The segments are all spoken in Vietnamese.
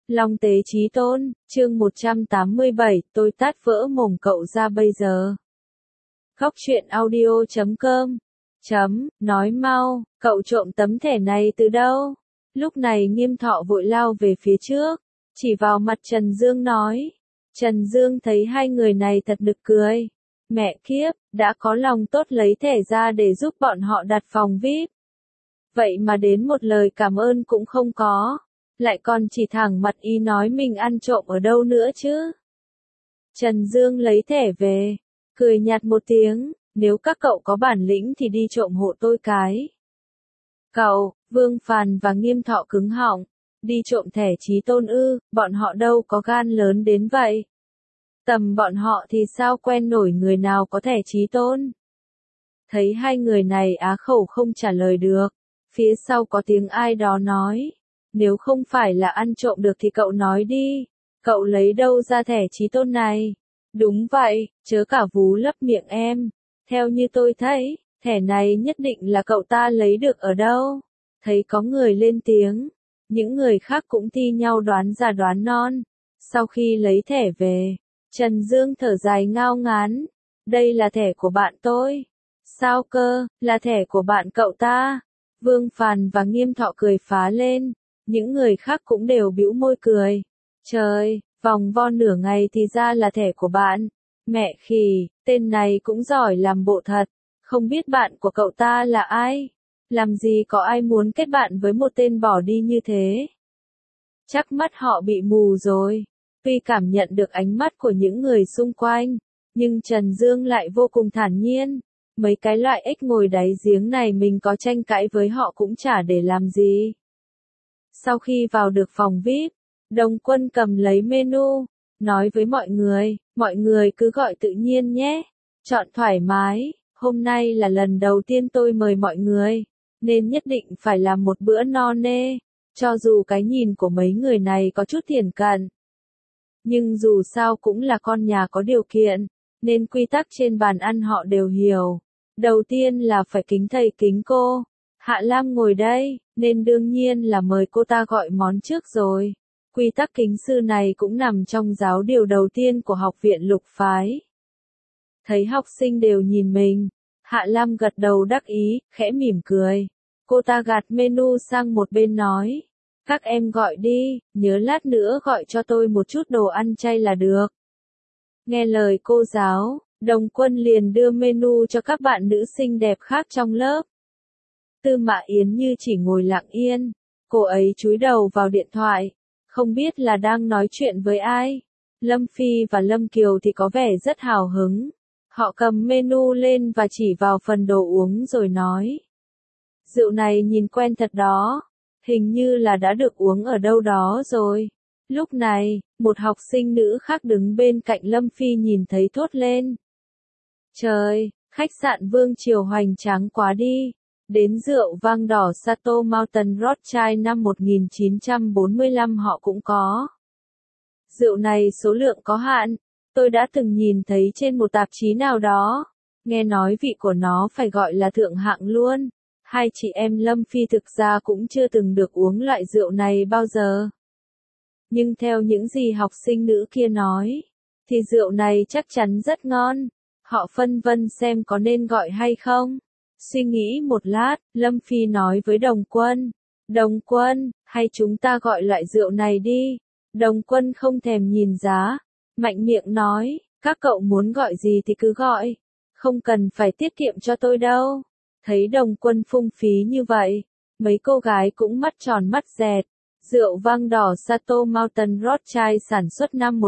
Long tế chí tôn, chương 187, tôi tát vỡ mồm cậu ra bây giờ. Góc truyện audio.com nói mau, cậu trộm tấm thẻ này từ đâu? Lúc này Nghiêm Thọ vội lao về phía trước, chỉ vào mặt Trần Dương nói. Trần Dương thấy hai người này thật nực cười. Mẹ kiếp, đã có lòng tốt lấy thẻ ra để giúp bọn họ đặt phòng VIP. Vậy mà đến một lời cảm ơn cũng không có. Lại còn chỉ thẳng mặt ý nói mình ăn trộm ở đâu nữa chứ. Trần Dương lấy thẻ về, cười nhạt một tiếng, nếu các cậu có bản lĩnh thì đi trộm hộ tôi cái. Cậu, Vương Phàn và Nghiêm Thọ cứng họng, đi trộm thẻ chí tôn ư, bọn họ đâu có gan lớn đến vậy. Tầm bọn họ thì sao quen nổi người nào có thẻ chí tôn. Thấy hai người này á khẩu không trả lời được, phía sau có tiếng ai đó nói. Nếu không phải là ăn trộm được thì cậu nói đi, cậu lấy đâu ra thẻ chí tôn này? Đúng vậy, chớ cả vú lấp miệng em. Theo như tôi thấy, thẻ này nhất định là cậu ta lấy được ở đâu? Thấy có người lên tiếng, những người khác cũng thi nhau đoán ra đoán non. Sau khi lấy thẻ về, Trần Dương thở dài ngao ngán. Đây là thẻ của bạn tôi. Sao cơ, là thẻ của bạn cậu ta? Vương Phàn và Nghiêm Thọ cười phá lên. Những người khác cũng đều bĩu môi cười. Trời, vòng vo nửa ngày thì ra là thẻ của bạn. Mẹ khỉ, tên này cũng giỏi làm bộ thật. Không biết bạn của cậu ta là ai? Làm gì có ai muốn kết bạn với một tên bỏ đi như thế? Chắc mắt họ bị mù rồi. Tuy cảm nhận được ánh mắt của những người xung quanh, nhưng Trần Dương lại vô cùng thản nhiên. Mấy cái loại ếch ngồi đáy giếng này mình có tranh cãi với họ cũng chả để làm gì. Sau khi vào được phòng VIP, Đồng Quân cầm lấy menu, nói với mọi người cứ gọi tự nhiên nhé, chọn thoải mái, hôm nay là lần đầu tiên tôi mời mọi người, nên nhất định phải làm một bữa no nê, cho dù cái nhìn của mấy người này có chút thiển cận. Nhưng dù sao cũng là con nhà có điều kiện, nên quy tắc trên bàn ăn họ đều hiểu. Đầu tiên là phải kính thầy kính cô. Hạ Lam ngồi đây, nên đương nhiên là mời cô ta gọi món trước rồi. Quy tắc kính sư này cũng nằm trong giáo điều đầu tiên của học viện Lục Phái. Thấy học sinh đều nhìn mình, Hạ Lam gật đầu đắc ý, khẽ mỉm cười. Cô ta gạt menu sang một bên nói. Các em gọi đi, nhớ lát nữa gọi cho tôi một chút đồ ăn chay là được. Nghe lời cô giáo, Đồng Quân liền đưa menu cho các bạn nữ xinh đẹp khác trong lớp. Tư Mã Yến Như chỉ ngồi lặng yên, cô ấy chúi đầu vào điện thoại, không biết là đang nói chuyện với ai. Lâm Phi và Lâm Kiều thì có vẻ rất hào hứng. Họ cầm menu lên và chỉ vào phần đồ uống rồi nói. Rượu này nhìn quen thật đó, hình như là đã được uống ở đâu đó rồi. Lúc này, một học sinh nữ khác đứng bên cạnh Lâm Phi nhìn thấy thốt lên. Trời, khách sạn Vương Triều hoành tráng quá đi. Đến rượu vang đỏ Sato Mountain Rothschild năm 1945 họ cũng có. Rượu này số lượng có hạn, tôi đã từng nhìn thấy trên một tạp chí nào đó. Nghe nói vị của nó phải gọi là thượng hạng luôn. Hai chị em Lâm Phi thực ra cũng chưa từng được uống loại rượu này bao giờ. Nhưng theo những gì học sinh nữ kia nói, thì rượu này chắc chắn rất ngon. Họ phân vân xem có nên gọi hay không. Suy nghĩ một lát, Lâm Phi nói với Đồng Quân. Đồng Quân, hay chúng ta gọi loại rượu này đi. Đồng Quân không thèm nhìn giá, mạnh miệng nói, các cậu muốn gọi gì thì cứ gọi. Không cần phải tiết kiệm cho tôi đâu. Thấy Đồng Quân phung phí như vậy, mấy cô gái cũng mắt tròn mắt dẹt. Rượu vang đỏ Sato Mountain Rothschild sản xuất năm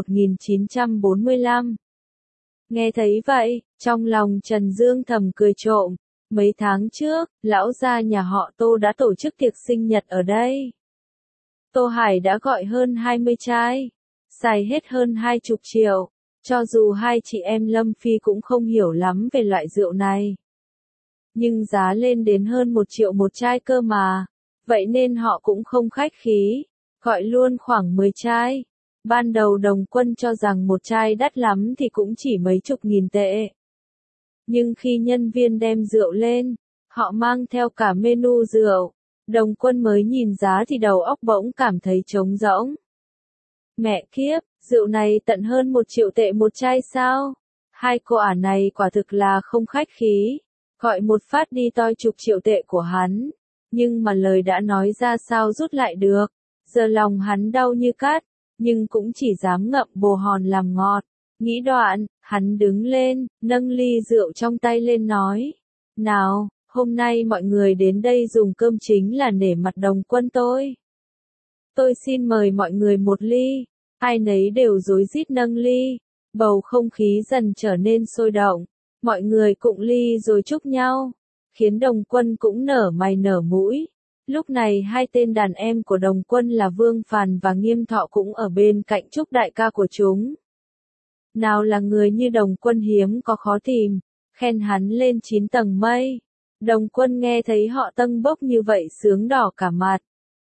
1945. Nghe thấy vậy, trong lòng Trần Dương thầm cười trộm. Mấy tháng trước, lão gia nhà họ Tô đã tổ chức tiệc sinh nhật ở đây. Tô Hải đã gọi hơn 20 chai, xài hết hơn 20 triệu. Cho dù hai chị em Lâm Phi cũng không hiểu lắm về loại rượu này. Nhưng giá lên đến hơn 1 triệu một chai cơ mà. Vậy nên họ cũng không khách khí, gọi luôn khoảng 10 chai. Ban đầu Đồng Quân cho rằng một chai đắt lắm thì cũng chỉ mấy chục nghìn tệ. Nhưng khi nhân viên đem rượu lên, họ mang theo cả menu rượu. Đồng Quân mới nhìn giá thì đầu óc bỗng cảm thấy trống rỗng. Mẹ kiếp, rượu này tận hơn 1 triệu tệ một chai sao? Hai cô ả này quả thực là không khách khí. Gọi một phát đi toi chục triệu tệ của hắn. Nhưng mà lời đã nói ra sao rút lại được. Giờ lòng hắn đau như cát, nhưng cũng chỉ dám ngậm bồ hòn làm ngọt. Nghĩ đoạn, hắn đứng lên, nâng ly rượu trong tay lên nói. Nào, hôm nay mọi người đến đây dùng cơm chính là nể mặt Đồng Quân tôi. Tôi xin mời mọi người một ly. Ai nấy đều rối rít nâng ly. Bầu không khí dần trở nên sôi động. Mọi người cụng ly rồi chúc nhau. Khiến Đồng Quân cũng nở mày nở mũi. Lúc này hai tên đàn em của Đồng Quân là Vương Phàn và Nghiêm Thọ cũng ở bên cạnh chúc đại ca của chúng. Nào là người như Đồng Quân hiếm có khó tìm, khen hắn lên 9 tầng mây. Đồng Quân nghe thấy họ tâng bốc như vậy sướng đỏ cả mặt.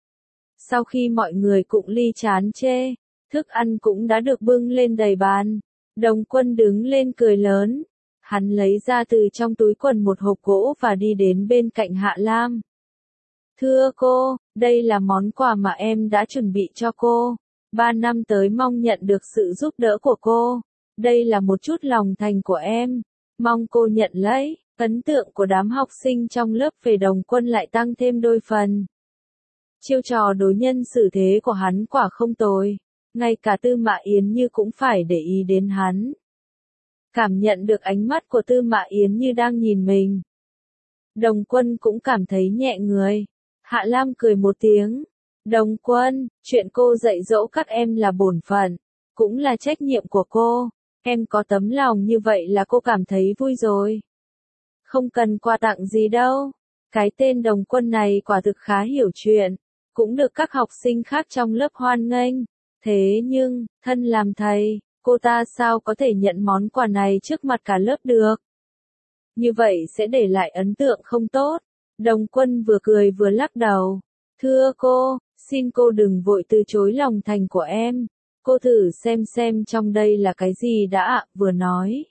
Sau khi mọi người cụng ly chán chê, thức ăn cũng đã được bưng lên đầy bàn. Đồng Quân đứng lên cười lớn. Hắn lấy ra từ trong túi quần một hộp gỗ và đi đến bên cạnh Hạ Lam. Thưa cô, đây là món quà mà em đã chuẩn bị cho cô. 3 năm tới mong nhận được sự giúp đỡ của cô. Đây là một chút lòng thành của em. Mong cô nhận lấy. Ấn tượng của đám học sinh trong lớp về Đồng Quân lại tăng thêm đôi phần. Chiêu trò đối nhân xử thế của hắn quả không tồi. Ngay cả Tư Mã Yến Như cũng phải để ý đến hắn. Cảm nhận được ánh mắt của Tư Mã Yến Như đang nhìn mình. Đồng Quân cũng cảm thấy nhẹ người. Hạ Lam cười một tiếng. Đồng Quân, chuyện cô dạy dỗ các em là bổn phận, cũng là trách nhiệm của cô. Em có tấm lòng như vậy là cô cảm thấy vui rồi. Không cần quà tặng gì đâu. Cái tên Đồng Quân này quả thực khá hiểu chuyện. Cũng được các học sinh khác trong lớp hoan nghênh. Thế nhưng, thân làm thầy, cô ta sao có thể nhận món quà này trước mặt cả lớp được? Như vậy sẽ để lại ấn tượng không tốt. Đồng Quân vừa cười vừa lắc đầu. Thưa cô, xin cô đừng vội từ chối lòng thành của em. Cô thử xem trong đây là cái gì đã ạ, vừa nói.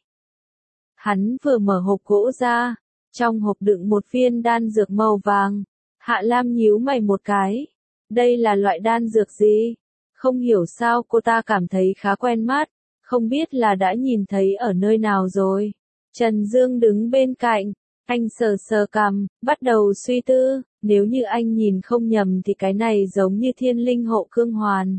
Hắn vừa mở hộp gỗ ra. Trong hộp đựng một viên đan dược màu vàng. Hạ Lam nhíu mày một cái. Đây là loại đan dược gì? Không hiểu sao cô ta cảm thấy khá quen mắt. Không biết là đã nhìn thấy ở nơi nào rồi. Trần Dương đứng bên cạnh. Anh sờ sờ cằm, bắt đầu suy tư. Nếu như anh nhìn không nhầm thì cái này giống như Thiên Linh Hộ Cương Hoàn.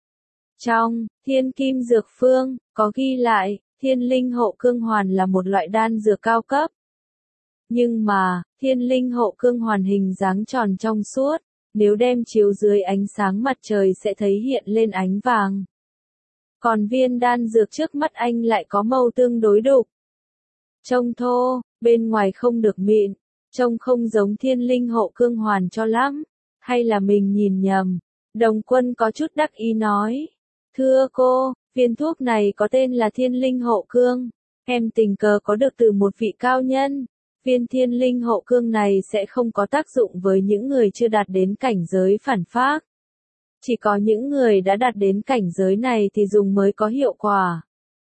Trong Thiên Kim Dược Phương, có ghi lại, Thiên Linh Hộ Cương Hoàn là một loại đan dược cao cấp. Nhưng mà, Thiên Linh Hộ Cương Hoàn hình dáng tròn trong suốt, nếu đem chiếu dưới ánh sáng mặt trời sẽ thấy hiện lên ánh vàng. Còn viên đan dược trước mắt anh lại có màu tương đối đục. Trông thô, bên ngoài không được mịn, trông không giống Thiên Linh Hộ Cương Hoàn cho lắm. Hay là mình nhìn nhầm? Đồng Quân có chút đắc ý nói. Thưa cô, viên thuốc này có tên là Thiên Linh Hộ Cương. Em tình cờ có được từ một vị cao nhân. Viên Thiên Linh Hộ Cương này sẽ không có tác dụng với những người chưa đạt đến cảnh giới phản phác. Chỉ có những người đã đạt đến cảnh giới này thì dùng mới có hiệu quả.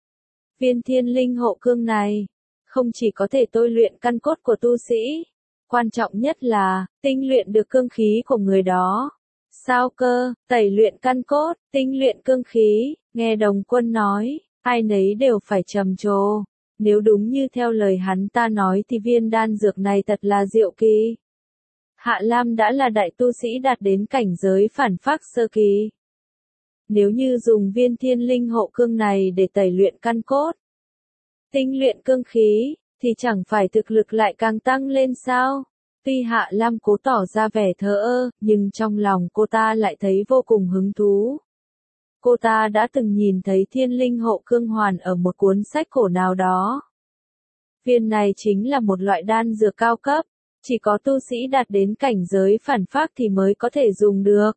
Viên Thiên Linh Hộ Cương này không chỉ có thể tôi luyện căn cốt của tu sĩ, quan trọng nhất là tinh luyện được cương khí của người đó. Sao cơ? Tẩy luyện căn cốt, tinh luyện cương khí, nghe Đồng Quân nói, ai nấy đều phải trầm trồ. Nếu đúng như theo lời hắn ta nói thì viên đan dược này thật là diệu kỳ. Hạ Lam đã là đại tu sĩ đạt đến cảnh giới phản phác sơ kỳ. Nếu như dùng viên Thiên Linh Hộ Cương này để tẩy luyện căn cốt, tinh luyện cương khí, thì chẳng phải thực lực lại càng tăng lên sao? Tuy Hạ Lam cố tỏ ra vẻ thờ ơ, nhưng trong lòng cô ta lại thấy vô cùng hứng thú. Cô ta đã từng nhìn thấy Thiên Linh Hộ Cương Hoàn ở một cuốn sách cổ nào đó. Viên này chính là một loại đan dược cao cấp, chỉ có tu sĩ đạt đến cảnh giới phản phác thì mới có thể dùng được.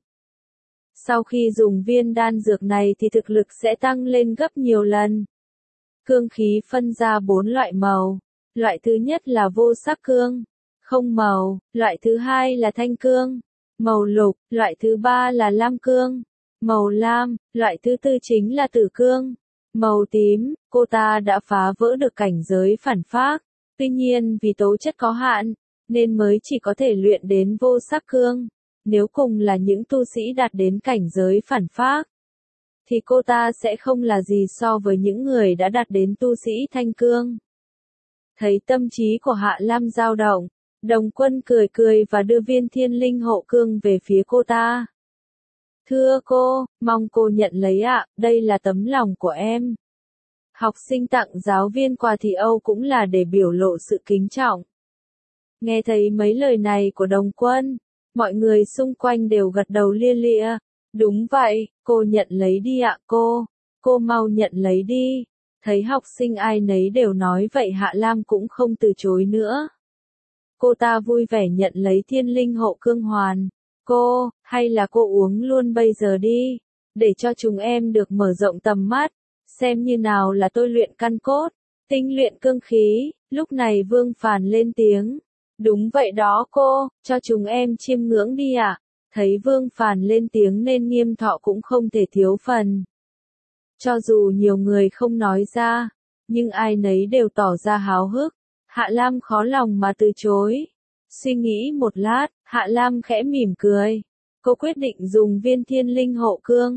Sau khi dùng viên đan dược này thì thực lực sẽ tăng lên gấp nhiều lần. Cương khí phân ra 4 loại màu. Loại thứ nhất là vô sắc cương, không màu. Loại thứ hai là thanh cương, màu lục. Loại thứ ba là lam cương, màu lam. Loại thứ tư chính là tử cương, màu tím. Cô ta đã phá vỡ được cảnh giới phản phác. Tuy nhiên vì tố chất có hạn, nên mới chỉ có thể luyện đến vô sắc cương. Nếu cùng là những tu sĩ đạt đến cảnh giới phản phác, thì cô ta sẽ không là gì so với những người đã đạt đến tu sĩ thanh cương. Thấy tâm trí của Hạ Lam dao động, Đồng Quân cười cười và đưa viên thiên linh hộ cương về phía cô ta. Thưa cô, mong cô nhận lấy ạ, đây là tấm lòng của em. Học sinh tặng giáo viên quà thì Âu cũng là để biểu lộ sự kính trọng. Nghe thấy mấy lời này của Đồng Quân, mọi người xung quanh đều gật đầu lia lịa. Đúng vậy, cô nhận lấy đi ạ cô mau nhận lấy đi. Thấy học sinh ai nấy đều nói vậy Hạ Lam cũng không từ chối nữa. Cô ta vui vẻ nhận lấy thiên linh hộ cương hoàn. Cô, hay là cô uống luôn bây giờ đi, để cho chúng em được mở rộng tầm mắt, xem như nào là tôi luyện căn cốt, tinh luyện cương khí. Lúc này Vương Phàn lên tiếng. Đúng vậy đó cô, cho chúng em chiêm ngưỡng đi ạ. Thấy Vương Phàn lên tiếng nên Nghiêm Thọ cũng không thể thiếu phần. Cho dù nhiều người không nói ra, nhưng ai nấy đều tỏ ra háo hức. Hạ Lam khó lòng mà từ chối. Suy nghĩ một lát, Hạ Lam khẽ mỉm cười. Cô quyết định dùng viên thiên linh hộ cương.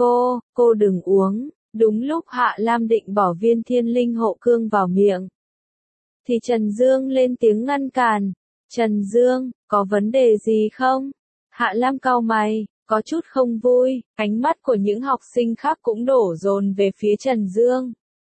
Cô đừng uống. Đúng lúc Hạ Lam định bỏ viên thiên linh hộ cương vào miệng, thì Trần Dương lên tiếng ngăn cản. Trần Dương, có vấn đề gì không? Hạ Lam cau mày, có chút không vui. Ánh mắt của những học sinh khác cũng đổ dồn về phía Trần Dương.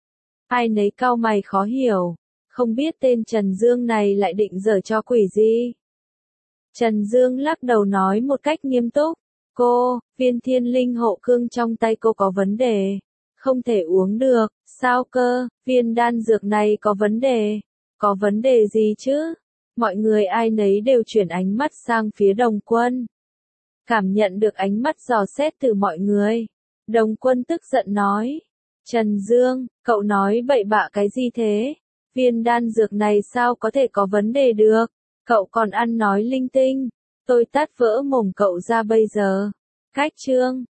Ai nấy cau mày khó hiểu, không biết tên Trần Dương này lại định giở trò quỷ gì. Trần Dương lắc đầu nói một cách nghiêm túc. Viên thiên linh hộ cương trong tay cô có vấn đề. Không thể uống được. Sao cơ, viên đan dược này có vấn đề. Có vấn đề gì chứ? Mọi người ai nấy đều chuyển ánh mắt sang phía Đồng Quân. Cảm nhận được ánh mắt dò xét từ mọi người. Đồng Quân tức giận nói. Trần Dương, cậu nói bậy bạ cái gì thế? Viên đan dược này sao có thể có vấn đề được? Cậu còn ăn nói linh tinh. Tôi tát vỡ mồm cậu ra bây giờ. Cách chương